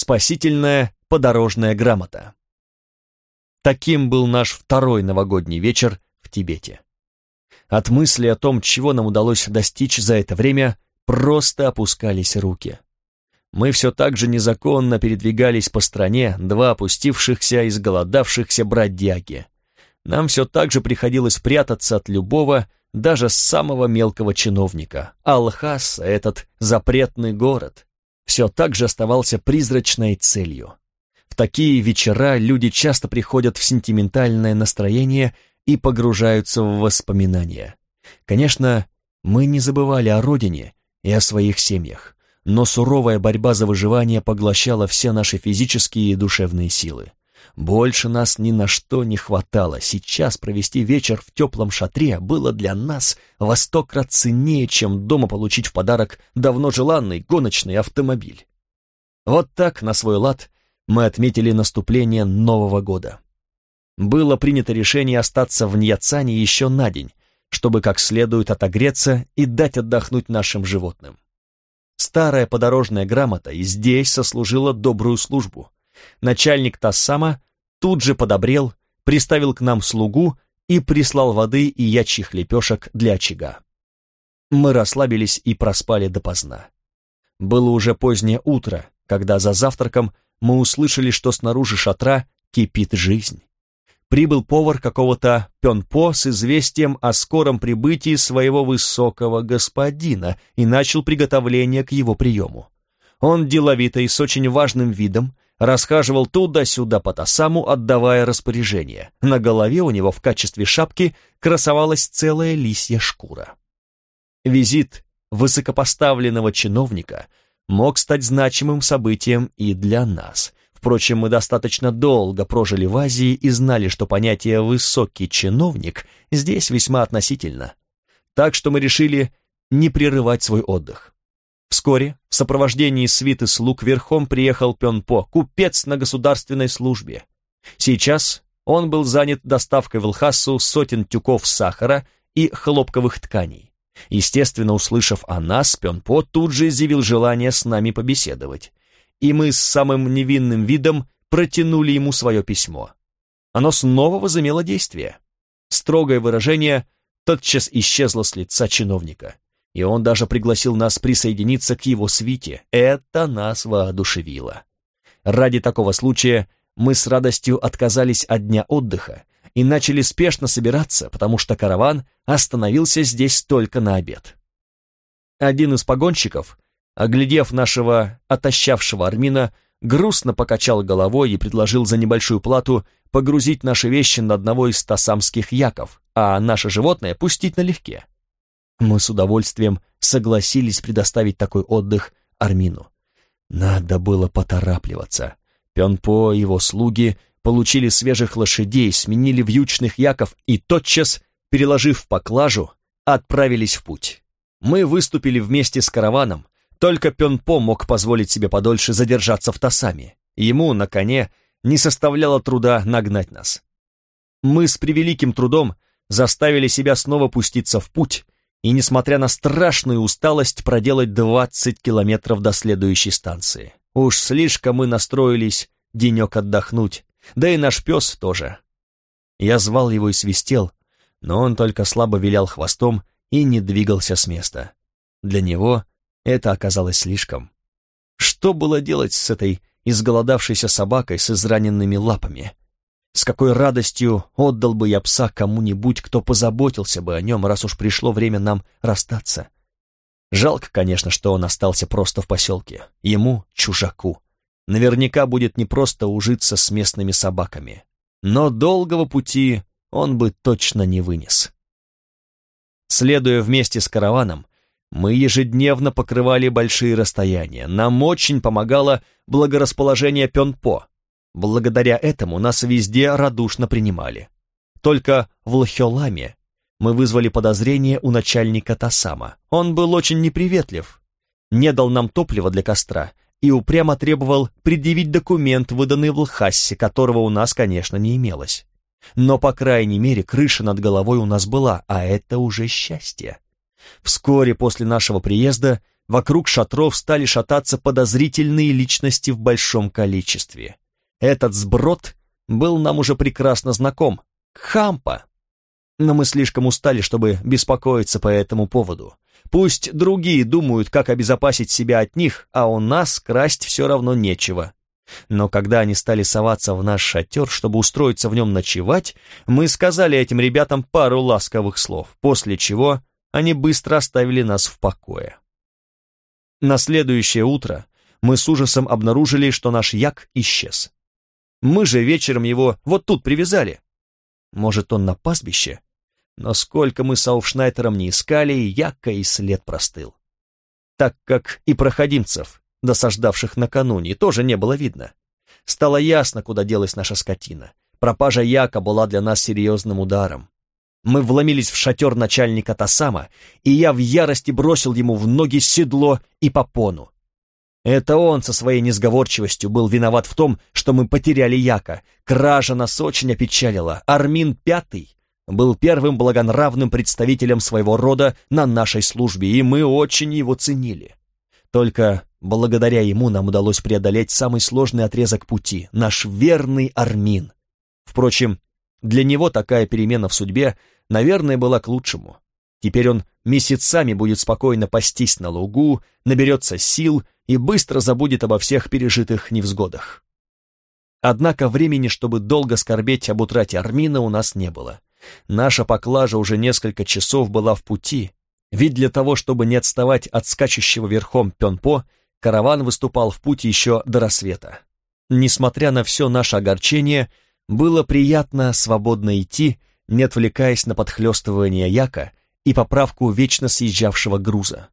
Спасительная подорожная грамота. Таким был наш второй новогодний вечер в Тибете. От мысли о том, чего нам удалось достичь за это время, просто опускались руки. Мы все так же незаконно передвигались по стране, два опустившихся, изголодавшихся бродяги. Нам все так же приходилось прятаться от любого, даже самого мелкого чиновника. А Лхаса, этот запретный город, все так же оставался призрачной целью. В такие вечера люди часто приходят в сентиментальное настроение и погружаются в воспоминания. Конечно, мы не забывали о родине и о своих семьях, но суровая борьба за выживание поглощала все наши физические и душевные силы. Больше нас ни на что не хватало. Сейчас провести вечер в теплом шатре было для нас во 100 крат ценнее, чем дома получить в подарок давно желанный гоночный автомобиль. Вот так, на свой лад, мы отметили наступление Нового года. Было принято решение остаться в Ньяцане еще на день, чтобы как следует отогреться и дать отдохнуть нашим животным. Старая подорожная грамота и здесь сослужила добрую службу. Начальник Тассама тут же подобрел, приставил к нам слугу и прислал воды и ячьих лепешек для очага. Мы расслабились и проспали допоздна. Было уже позднее утро, когда за завтраком мы услышали, что снаружи шатра кипит жизнь. Прибыл повар какого-то Пёнпо с известием о скором прибытии своего высокого господина и начал приготовление к его приему. Он деловито и с очень важным видом расхаживал туда-сюда по Тассаму, отдавая распоряжения. На голове у него в качестве шапки красовалась целая лисья шкура. Визит высокопоставленного чиновника мог стать значимым событием и для нас. Впрочем, мы достаточно долго прожили в Азии и знали, что понятие «высокий чиновник» здесь весьма относительно. Так что мы решили не прерывать свой отдых. Вскоре в сопровождении свиты слуг верхом приехал Пёнпо, купец на государственной службе. Сейчас он был занят доставкой в Лхасу сотен тюков сахара и хлопковых тканей. Естественно, услышав о нас, Пёнпо тут же изъявил желание с нами побеседовать. И мы с самым невинным видом протянули ему свое письмо. Оно снова возымело действие. Строгое выражение тотчас исчезло с лица чиновника, и он даже пригласил нас присоединиться к его свите. Это нас воодушевило. Ради такого случая мы с радостью отказались от дня отдыха и начали спешно собираться, потому что караван остановился здесь только на обед. Один из погонщиков, оглядев нашего отощавшего армина, грустно покачал головой и предложил за небольшую плату погрузить наши вещи на одного из тассамских яков, а наше животное пустить налегке. Мы с удовольствием согласились предоставить такой отдых армину. Надо было поторапливаться. Пёнпо и его слуги получили свежих лошадей, сменили вьючных яков и тотчас, переложив поклажу, отправились в путь. Мы выступили вместе с караваном. Только Пёнпо мог позволить себе подольше задержаться в Тассаме. Ему на коне не составляло труда нагнать нас. Мы с превеликим трудом заставили себя снова пуститься в путь и, несмотря на страшную усталость, проделать 20 километров до следующей станции. Уж слишком мы настроились денек отдохнуть, да и наш пес тоже. Я звал его и свистел, но он только слабо вилял хвостом и не двигался с места. Для него это оказалось слишком. Что было делать с этой изголодавшейся собакой с израненными лапами? С какой радостью отдал бы я пса кому-нибудь, кто позаботился бы о нем, раз уж пришло время нам расстаться. Жалко, конечно, что он остался просто в поселке. Ему, чужаку, наверняка будет непросто ужиться с местными собаками. Но долгого пути он бы точно не вынес. Следуя вместе с караваном, мы ежедневно покрывали большие расстояния. Нам очень помогало благорасположение Пёнпо. Благодаря этому нас везде радушно принимали. Только в Лхёламе мы вызвали подозрение у начальника Тассама. Он был очень неприветлив, не дал нам топлива для костра и упрямо требовал предъявить документ, выданный в Лхасе, которого у нас, конечно, не имелось. Но, по крайней мере, крыша над головой у нас была, а это уже счастье. Вскоре после нашего приезда вокруг шатров стали шататься подозрительные личности в большом количестве. Этот сброд был нам уже прекрасно знаком — Кхампа. Но мы слишком устали, чтобы беспокоиться по этому поводу. Пусть другие думают, как обезопасить себя от них, а у нас красть все равно нечего. Но когда они стали соваться в наш шатер, чтобы устроиться в нем ночевать, мы сказали этим ребятам пару ласковых слов, после чего они быстро оставили нас в покое. На следующее утро мы с ужасом обнаружили, что наш як исчез. Мы же вечером его вот тут привязали. Может, он на пастбище? Но сколько мы с Ауфшнайтером не искали, яка и след простыл. Так как и проходимцев, досаждавших накануне, тоже не было видно. Стало ясно, куда делась наша скотина. Пропажа яка была для нас серьезным ударом. Мы вломились в шатер начальника Тасама, и я в ярости бросил ему в ноги седло и попону. Это он со своей несговорчивостью был виноват в том, что мы потеряли яка. Кража нас очень опечалила. Армин Пятый был первым благонравным представителем своего рода на нашей службе, и мы очень его ценили. Только благодаря ему нам удалось преодолеть самый сложный отрезок пути, наш верный Армин. Впрочем, для него такая перемена в судьбе, наверное, была к лучшему. Теперь он месяцами будет спокойно пастись на лугу, наберется сил и быстро забудет обо всех пережитых невзгодах. Однако времени, чтобы долго скорбеть об утрате Армина, у нас не было. Наша поклажа уже несколько часов была в пути, ведь для того, чтобы не отставать от скачущего верхом Пёнпо, караван выступал в путь еще до рассвета. Несмотря на все наше огорчение, было приятно свободно идти, не отвлекаясь на подхлёстывание яка и поправку вечно съезжавшего груза.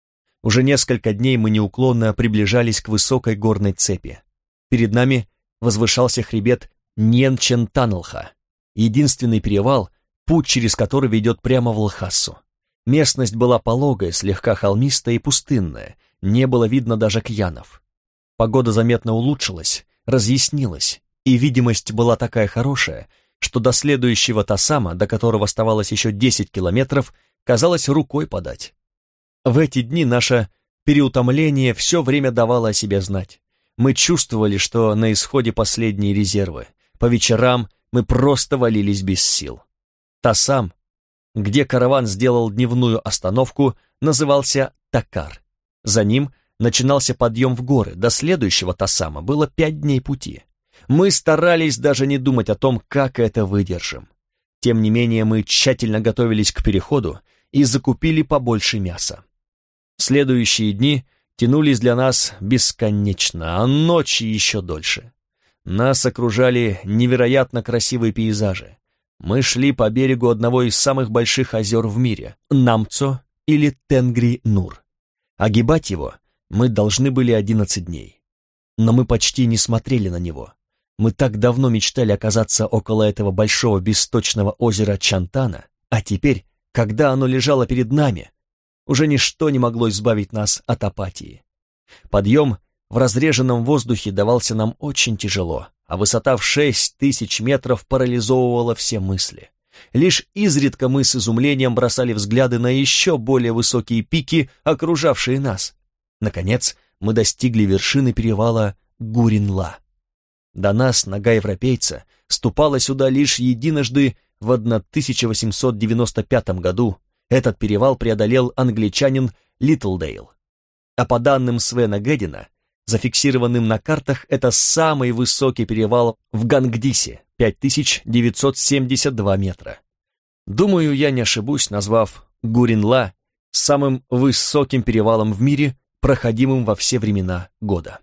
Уже несколько дней мы неуклонно приближались к высокой горной цепи. Перед нами возвышался хребет Ньенчентанлха, единственный перевал, путь через который ведет прямо в Лхасу. Местность была пологая, слегка холмистая и пустынная, не было видно даже кьянов. Погода заметно улучшилась, разъяснилась, и видимость была такая хорошая, что до следующего Тасама, до которого оставалось еще 10 километров, казалось рукой подать. В эти дни наше переутомление все время давало о себе знать. Мы чувствовали, что на исходе последние резервы. По вечерам мы просто валились без сил. Тасам, где караван сделал дневную остановку, назывался Такар. За ним начинался подъем в горы, до следующего Тасама было 5 дней пути. Мы старались даже не думать о том, как это выдержим. Тем не менее, мы тщательно готовились к переходу и закупили побольше мяса. Следующие дни тянулись для нас бесконечно, а ночи еще дольше. Нас окружали невероятно красивые пейзажи. Мы шли по берегу одного из самых больших озер в мире — Намцо или Тенгри-Нур. Огибать его мы должны были 11 дней. Но мы почти не смотрели на него. Мы так давно мечтали оказаться около этого большого бесточного озера Чантана, а теперь, когда оно лежало перед нами, уже ничто не могло избавить нас от апатии. Подъем в разреженном воздухе давался нам очень тяжело, а высота в 6000 метров парализовывала все мысли. Лишь изредка мы с изумлением бросали взгляды на еще более высокие пики, окружавшие нас. Наконец, мы достигли вершины перевала Гуринла. До нас нога европейца ступала сюда лишь единожды в 1895 году. Этот перевал преодолел англичанин Литлдейл. А по данным Свена Гэддина, зафиксированным на картах, это самый высокий перевал в Гангдисе, 5972 метра. Думаю, я не ошибусь, назвав Гуринла самым высоким перевалом в мире, проходимым во все времена года.